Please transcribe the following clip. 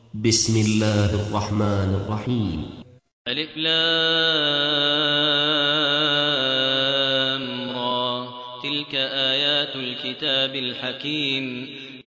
بسم الله الرحمن الرحيم. ألف لام را تلك آيات الكتاب الحكيم